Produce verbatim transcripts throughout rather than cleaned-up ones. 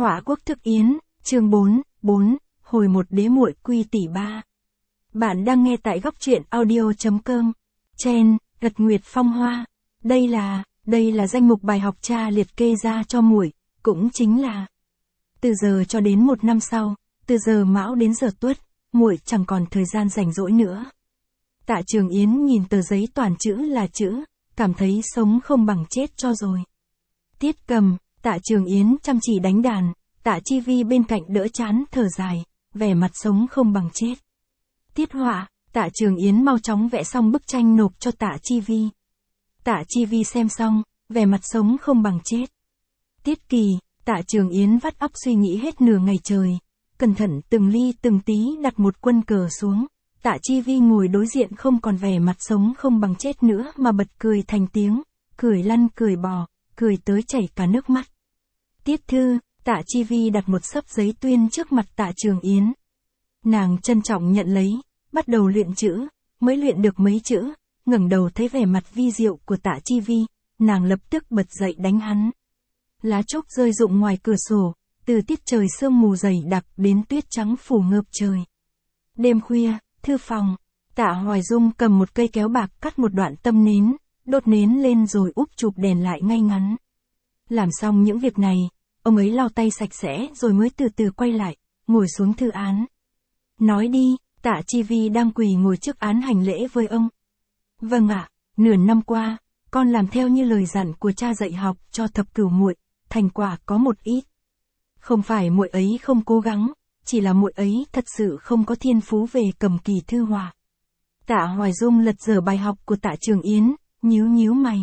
Họa quốc thức yến, chương bốn, bốn, hồi một đế muội quy tỷ ba. Bạn đang nghe tại góc truyện audio.com. Chen, Gật Nguyệt Phong Hoa. Đây là, đây là danh mục bài học cha liệt kê ra cho muội, cũng chính là từ giờ cho đến một năm sau, từ giờ Mão đến giờ Tuất, muội chẳng còn thời gian rảnh rỗi nữa. Tạ Trường Yến nhìn tờ giấy toàn chữ là chữ, cảm thấy sống không bằng chết cho rồi. Tiết Cầm, Tạ Trường Yến chăm chỉ đánh đàn, Tạ Chi Vi bên cạnh đỡ chán thở dài, vẻ mặt sống không bằng chết. Tiết Họa, Tạ Trường Yến mau chóng vẽ xong bức tranh nộp cho Tạ Chi Vi. Tạ Chi Vi xem xong, vẻ mặt sống không bằng chết. Tiết Kỳ, Tạ Trường Yến vắt óc suy nghĩ hết nửa ngày trời, cẩn thận từng ly từng tí đặt một quân cờ xuống. Tạ Chi Vi ngồi đối diện không còn vẻ mặt sống không bằng chết nữa mà bật cười thành tiếng, cười lăn cười bò, cười tới chảy cả nước mắt. Tiết Thư, Tạ Chi Vi đặt một xấp giấy tuyên trước mặt Tạ Trường Yến. Nàng trân trọng nhận lấy, bắt đầu luyện chữ, mới luyện được mấy chữ, ngẩng đầu thấy vẻ mặt vi diệu của Tạ Chi Vi, nàng lập tức bật dậy đánh hắn. Lá trúc rơi rụng ngoài cửa sổ, từ tiết trời sương mù dày đặc đến tuyết trắng phủ ngợp trời. Đêm khuya, thư phòng, Tạ Hoài Dung cầm một cây kéo bạc cắt một đoạn tâm nến, đốt nến lên rồi úp chụp đèn lại ngay ngắn. Làm xong những việc này, ông ấy lau tay sạch sẽ rồi mới từ từ quay lại, ngồi xuống thư án. Nói đi, Tạ Chi Vi đang quỳ ngồi trước án hành lễ với ông. Vâng ạ, nửa năm qua, con làm theo như lời dặn của cha dạy học cho thập cửu muội, thành quả có một ít. Không phải muội ấy không cố gắng, chỉ là muội ấy thật sự không có thiên phú về cầm kỳ thư họa. Tạ Hoài Dung lật dở bài học của Tạ Trường Yến, nhíu nhíu mày.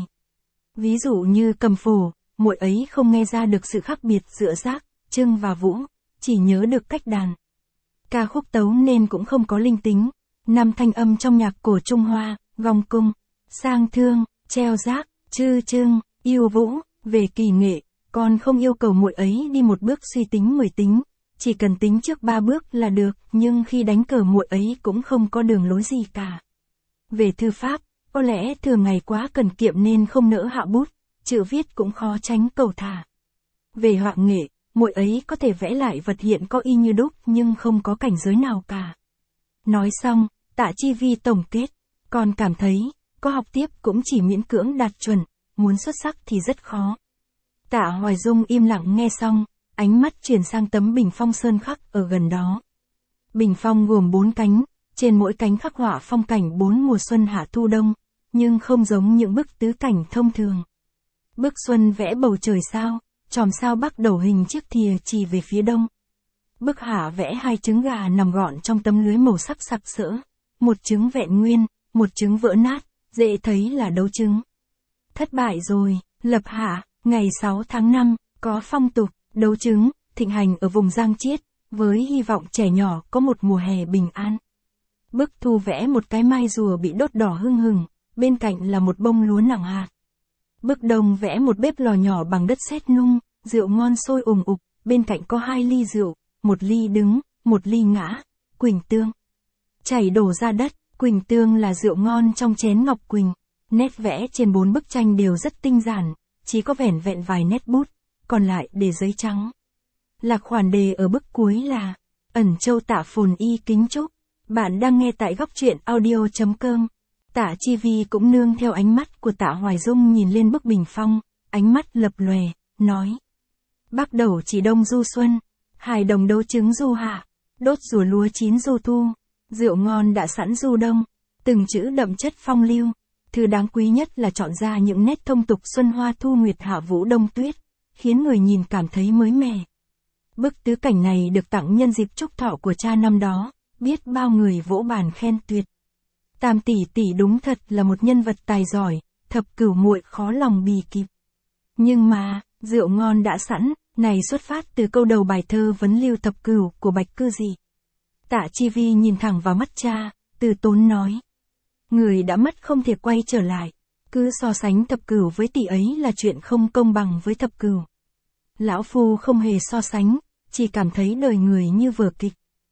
Ví dụ như cầm phổ, muội ấy không nghe ra được sự khác biệt giữa Giác, Trưng và Vũ, chỉ nhớ được cách đàn. Ca khúc tấu nên cũng không có linh tính. Năm thanh âm trong nhạc cổ Trung Hoa, gong cung, sang thương, treo Giác, Trư Trưng, yêu Vũ, về kỳ nghệ, còn không yêu cầu muội ấy đi một bước suy tính mười tính, chỉ cần tính trước ba bước là được, nhưng khi đánh cờ muội ấy cũng không có đường lối gì cả. Về thư pháp, có lẽ thường ngày quá cần kiệm nên không nỡ hạ bút, chữ viết cũng khó tránh cầu thả. Về họa nghệ, muội ấy có thể vẽ lại vật hiện có y như đúc nhưng không có cảnh giới nào cả. Nói xong, Tạ Chi Vi tổng kết, còn cảm thấy, có học tiếp cũng chỉ miễn cưỡng đạt chuẩn, muốn xuất sắc thì rất khó. Tạ Hoài Dung im lặng nghe xong, ánh mắt chuyển sang tấm bình phong sơn khắc ở gần đó. Bình phong gồm bốn cánh, trên mỗi cánh khắc họa phong cảnh bốn mùa xuân hạ thu đông, nhưng không giống những bức tứ cảnh thông thường. Bức xuân vẽ bầu trời sao, chòm sao bắc đầu hình chiếc thìa chỉ về phía đông. Bức hạ vẽ hai trứng gà nằm gọn trong tấm lưới màu sắc sặc sỡ, một trứng vẹn nguyên, một trứng vỡ nát, dễ thấy là đấu trứng. Thất bại rồi, lập hạ, ngày sáu tháng năm, có phong tục, đấu trứng, thịnh hành ở vùng Giang Chiết, với hy vọng trẻ nhỏ có một mùa hè bình an. Bức thu vẽ một cái mai rùa bị đốt đỏ hưng hừng, bên cạnh là một bông lúa nặng hạt. Bức đông vẽ một bếp lò nhỏ bằng đất sét nung, rượu ngon sôi ùng ục, bên cạnh có hai ly rượu, một ly đứng, một ly ngã, quỳnh tương. Chảy đổ ra đất, quỳnh tương là rượu ngon trong chén ngọc quỳnh. Nét vẽ trên bốn bức tranh đều rất tinh giản, chỉ có vẻn vẹn vài nét bút, còn lại để giấy trắng. Lạc khoản đề ở bức cuối là Ẩn Châu Tạ Phồn Y kính chúc. Bạn đang nghe tại góc truyện audio.com. Tạ Chi Vi cũng nương theo ánh mắt của Tạ Hoài Dung nhìn lên bức bình phong, ánh mắt lập lòe, nói. Bắc đầu chỉ đông du xuân, hải đồng đấu trứng du hạ, đốt rùa lúa chín du thu, rượu ngon đã sẵn du đông, từng chữ đậm chất phong lưu. Thứ đáng quý nhất là chọn ra những nét thông tục xuân hoa thu nguyệt hạ vũ đông tuyết, khiến người nhìn cảm thấy mới mẻ. Bức tứ cảnh này được tặng nhân dịp chúc thọ của cha năm đó, biết bao người vỗ bàn khen tuyệt. Tam tỷ tỷ đúng thật là một nhân vật tài giỏi, thập cửu muội khó lòng bì kịp. Nhưng mà, rượu ngon đã sẵn, này xuất phát từ câu đầu bài thơ vấn lưu thập cửu của Bạch Cư Dị. Tạ Chi Vi nhìn thẳng vào mắt cha, từ tốn nói. Người đã mất không thể quay trở lại, cứ so sánh thập cửu với tỷ ấy là chuyện không công bằng với thập cửu. Lão phu không hề so sánh, chỉ cảm thấy đời người như vở kịch.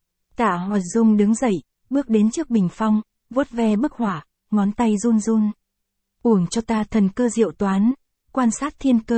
Tạ Hoài Dung đứng dậy, bước đến trước bình phong, vuốt ve bức họa, ngón tay run run. Uổng cho ta thần cơ diệu toán, quan sát thiên cơ,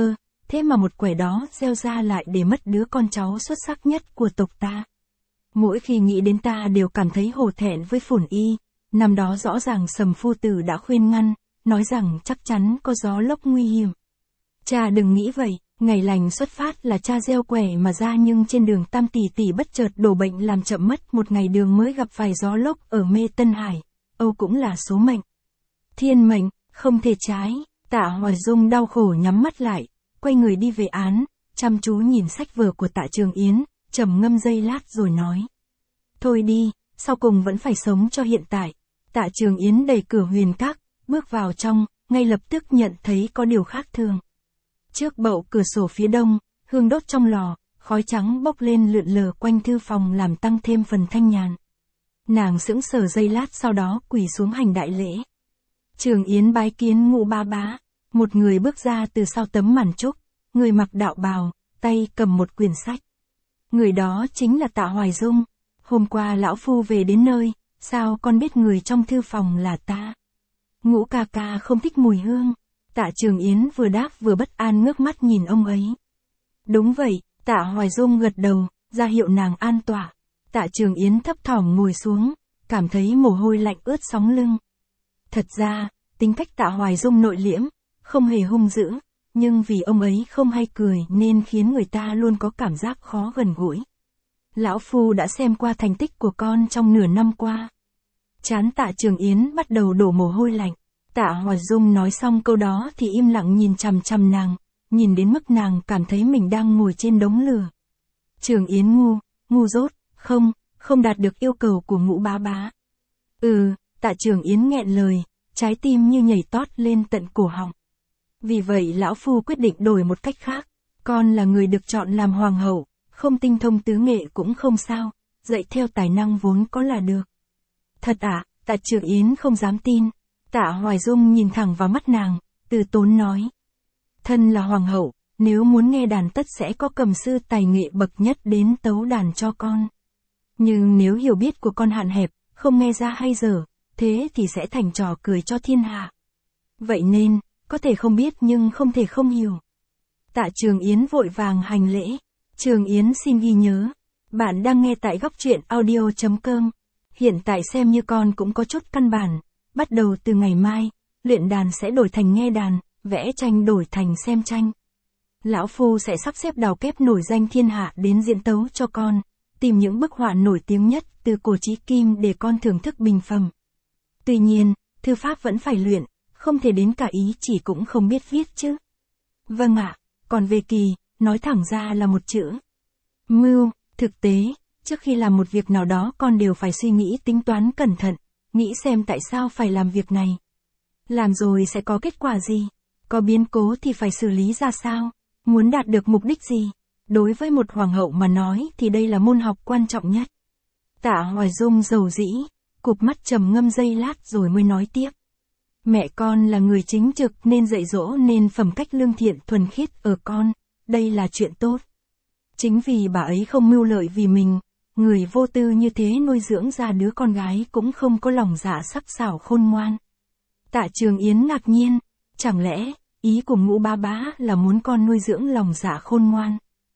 thế mà một quẻ đó gieo ra lại để mất đứa con cháu xuất sắc nhất của tộc ta. Mỗi khi nghĩ đến ta đều cảm thấy hổ thẹn với Phồn Y, năm đó rõ ràng Sầm phu tử đã khuyên ngăn, nói rằng chắc chắn có gió lốc nguy hiểm. Cha đừng nghĩ vậy, ngày lành xuất phát là cha gieo quẻ mà ra, nhưng trên đường Tam tỷ tỷ bất chợt đổ bệnh làm chậm mất một ngày đường mới gặp vài gió lốc ở Mê Tân Hải, Âu cũng là số mệnh. Thiên mệnh, không thể trái. Tạ Hoài Dung đau khổ nhắm mắt lại, quay người đi về án, chăm chú nhìn sách vở của Tạ Trường Yến, trầm ngâm giây lát rồi nói. Thôi đi, sau cùng vẫn phải sống cho hiện tại. Tạ Trường Yến đẩy cửa huyền các, bước vào trong, ngay lập tức nhận thấy có điều khác thường. Trước bậu cửa sổ phía đông, hương đốt trong lò, khói trắng bốc lên lượn lờ quanh thư phòng làm tăng thêm phần thanh nhàn. Nàng sững sờ giây lát sau đó quỳ xuống hành đại lễ. Trường Yến bái kiến Ngũ Bá Bá. Một người bước ra từ sau tấm màn trúc, người mặc đạo bào, tay cầm một quyển sách. Người đó chính là Tạ Hoài Dung. Hôm qua lão phu về đến nơi, sao con biết người trong thư phòng là ta? Ngũ ca ca không thích mùi hương. Tạ Trường Yến vừa đáp vừa bất an ngước mắt nhìn ông ấy. Đúng vậy, Tạ Hoài Dung gật đầu, ra hiệu nàng an tọa. Tạ Trường Yến thấp thỏm ngồi xuống, cảm thấy mồ hôi lạnh ướt sóng lưng. Thật ra, tính cách Tạ Hoài Dung nội liễm, không hề hung dữ, nhưng vì ông ấy không hay cười nên khiến người ta luôn có cảm giác khó gần gũi. Lão phu đã xem qua thành tích của con trong nửa năm qua. Trán Tạ Trường Yến bắt đầu đổ mồ hôi lạnh. Tạ Hoài Dung nói xong câu đó thì im lặng nhìn chằm chằm nàng, nhìn đến mức nàng cảm thấy mình đang ngồi trên đống lửa. Trường Yến ngu, ngu dốt, không, không đạt được yêu cầu của Ngũ Bá Bá. Ừ, Tạ Trường Yến nghẹn lời, trái tim như nhảy tót lên tận cổ họng. Vì vậy lão phu quyết định đổi một cách khác, con là người được chọn làm hoàng hậu, không tinh thông tứ nghệ cũng không sao, dạy theo tài năng vốn có là được. Thật ạ, à, Tạ Trường Yến không dám tin. Tạ Hoài Dung nhìn thẳng vào mắt nàng, từ tốn nói. Thân là hoàng hậu, nếu muốn nghe đàn tất sẽ có cầm sư tài nghệ bậc nhất đến tấu đàn cho con. Nhưng nếu hiểu biết của con hạn hẹp, không nghe ra hay dở, thế thì sẽ thành trò cười cho thiên hạ. Vậy nên, có thể không biết nhưng không thể không hiểu. Tạ Trường Yến vội vàng hành lễ. Trường Yến xin ghi nhớ. Bạn đang nghe tại góc truyện audio chấm com. Hiện tại xem như con cũng có chút căn bản. Bắt đầu từ ngày mai, luyện đàn sẽ đổi thành nghe đàn, vẽ tranh đổi thành xem tranh. Lão phu sẽ sắp xếp đào kép nổi danh thiên hạ đến diễn tấu cho con, tìm những bức họa nổi tiếng nhất từ cổ chí kim để con thưởng thức bình phẩm. Tuy nhiên, thư pháp vẫn phải luyện, không thể đến cả ý chỉ cũng không biết viết chứ. Vâng ạ, còn về kỳ, nói thẳng ra là một chữ. Mưu, thực tế, trước khi làm một việc nào đó con đều phải suy nghĩ tính toán cẩn thận, nghĩ xem tại sao phải làm việc này. Làm rồi sẽ có kết quả gì, có biến cố thì phải xử lý ra sao, muốn đạt được mục đích gì. Đối với một hoàng hậu mà nói thì đây là môn học quan trọng nhất. Tạ Hoài Dung rầu rĩ, cụp mắt trầm ngâm giây lát rồi mới nói tiếp. Mẹ con là người chính trực nên dạy dỗ nên phẩm cách lương thiện thuần khiết ở con, đây là chuyện tốt. Chính vì bà ấy không mưu lợi vì mình, người vô tư như thế nuôi dưỡng ra đứa con gái cũng không có lòng dạ sắc sảo khôn ngoan. Tạ Trường Yến ngạc nhiên, chẳng lẽ, ý của Ngũ Bá Bá là muốn con nuôi dưỡng lòng dạ khôn ngoan?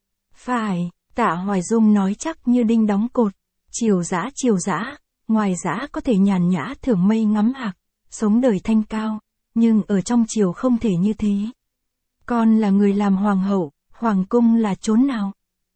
Phải, Tạ Hoài Dung nói chắc như đinh đóng cột, chiều dã chiều dã, ngoài dã có thể nhàn nhã thưởng mây ngắm hạc, sống đời thanh cao, nhưng ở trong chiều không thể như thế. Con là người làm hoàng hậu, hoàng cung là chốn nào?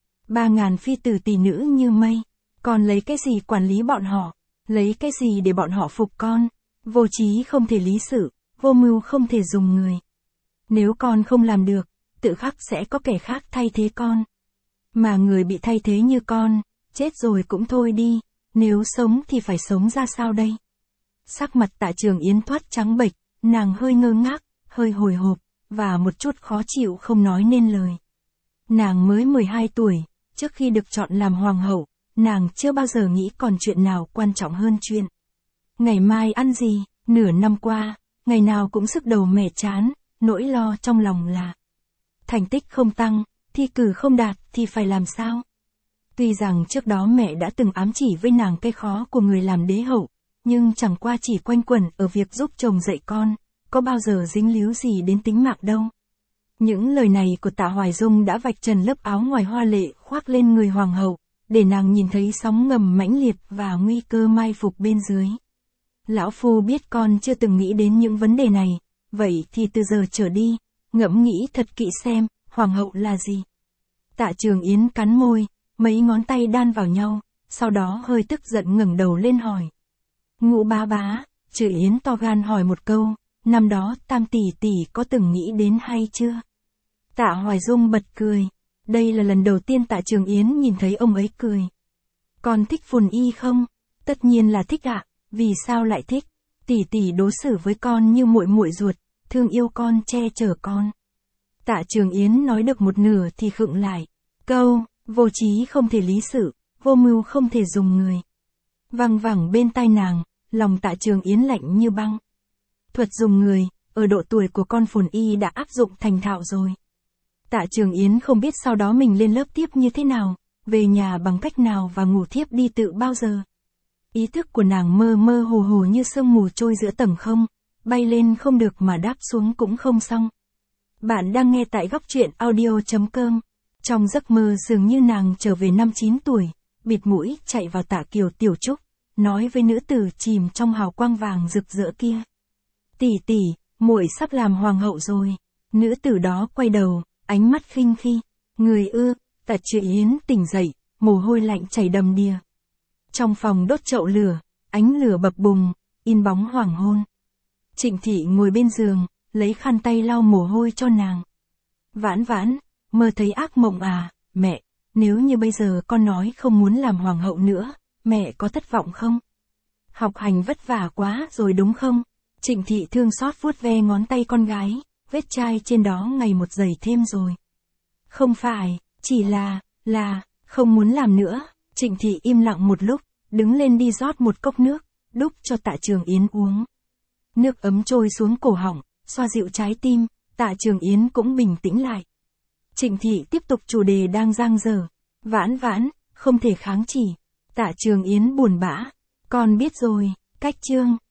Ba ngàn phi tử tỷ nữ như mây, con lấy cái gì quản lý bọn họ, lấy cái gì để bọn họ phục con? Vô trí không thể lý sự, vô mưu không thể dùng người. Nếu con không làm được, tự khắc sẽ có kẻ khác thay thế con. Mà người bị thay thế như con, chết rồi cũng thôi đi, nếu sống thì phải sống ra sao đây? Sắc mặt Tạ Trường Yến thoát trắng bệch, nàng hơi ngơ ngác, hơi hồi hộp, và một chút khó chịu không nói nên lời. Nàng mới mười hai tuổi, trước khi được chọn làm hoàng hậu, nàng chưa bao giờ nghĩ còn chuyện nào quan trọng hơn chuyện ngày mai ăn gì. Nửa năm qua, ngày nào cũng sức đầu mẻ chán, nỗi lo trong lòng là thành tích không tăng, thi cử không đạt thì phải làm sao? Tuy rằng trước đó mẹ đã từng ám chỉ với nàng cái khó của người làm đế hậu, nhưng chẳng qua chỉ quanh quẩn ở việc giúp chồng dạy con, có bao giờ dính líu gì đến tính mạng đâu. Những lời này của Tạ Hoài Dung đã vạch trần lớp áo ngoài hoa lệ khoác lên người hoàng hậu, để nàng nhìn thấy sóng ngầm mãnh liệt và nguy cơ mai phục bên dưới. Lão phu biết con chưa từng nghĩ đến những vấn đề này, vậy thì từ giờ trở đi, ngẫm nghĩ thật kỹ xem, hoàng hậu là gì. Tạ Trường Yến cắn môi, mấy ngón tay đan vào nhau, sau đó hơi tức giận ngẩng đầu lên hỏi. Ngũ bá bá, Trừ Yến to gan hỏi một câu, năm đó Tam tỷ tỷ có từng nghĩ đến hay chưa? Tạ Hoài Dung bật cười, đây là lần đầu tiên Tạ Trường Yến nhìn thấy ông ấy cười. Con thích Phồn Y không? Tất nhiên là thích ạ, vì sao lại thích? Tỷ tỷ đối xử với con như muội muội ruột, thương yêu con che chở con. Tạ Trường Yến nói được một nửa thì khựng lại. Câu, vô trí không thể lý sự, vô mưu không thể dùng người. Văng vẳng bên tai nàng, lòng Tạ Trường Yến lạnh như băng. Thuật dùng người, ở độ tuổi của con Phồn Y đã áp dụng thành thạo rồi. Tạ Trường Yến không biết sau đó mình lên lớp tiếp như thế nào, về nhà bằng cách nào và ngủ thiếp đi tự bao giờ. Ý thức của nàng mơ mơ hồ hồ như sương mù trôi giữa tầng không, bay lên không được mà đáp xuống cũng không xong. Bạn đang nghe tại góc truyện audio chấm com. Trong giấc mơ dường như nàng trở về năm chín tuổi, bịt mũi chạy vào Tạ Kiều Tiểu Trúc, nói với nữ tử chìm trong hào quang vàng rực rỡ kia. Tỷ tỷ, muội sắp làm hoàng hậu rồi. Nữ tử đó quay đầu, ánh mắt khinh khi. Người ư? Tạ Trừ Yến tỉnh dậy, mồ hôi lạnh chảy đầm đìa. Trong phòng đốt chậu lửa, ánh lửa bập bùng, in bóng hoàng hôn. Trịnh Thị ngồi bên giường, lấy khăn tay lau mồ hôi cho nàng. Vãn vãn, mơ thấy ác mộng à, mẹ, nếu như bây giờ con nói không muốn làm hoàng hậu nữa, mẹ có thất vọng không? Học hành vất vả quá rồi đúng không? Trịnh Thị thương xót vuốt ve ngón tay con gái, vết chai trên đó ngày một dày thêm rồi. Không phải, chỉ là, là, không muốn làm nữa. Trịnh Thị im lặng một lúc, đứng lên đi rót một cốc nước, đút cho Tạ Trường Yến uống. Nước ấm trôi xuống cổ họng, xoa dịu trái tim, Tạ Trường Yến cũng bình tĩnh lại. Trịnh Thị tiếp tục chủ đề đang dang dở. Vãn vãn, không thể kháng chỉ. Tạ Trường Yến buồn bã. Con biết rồi, cách chương.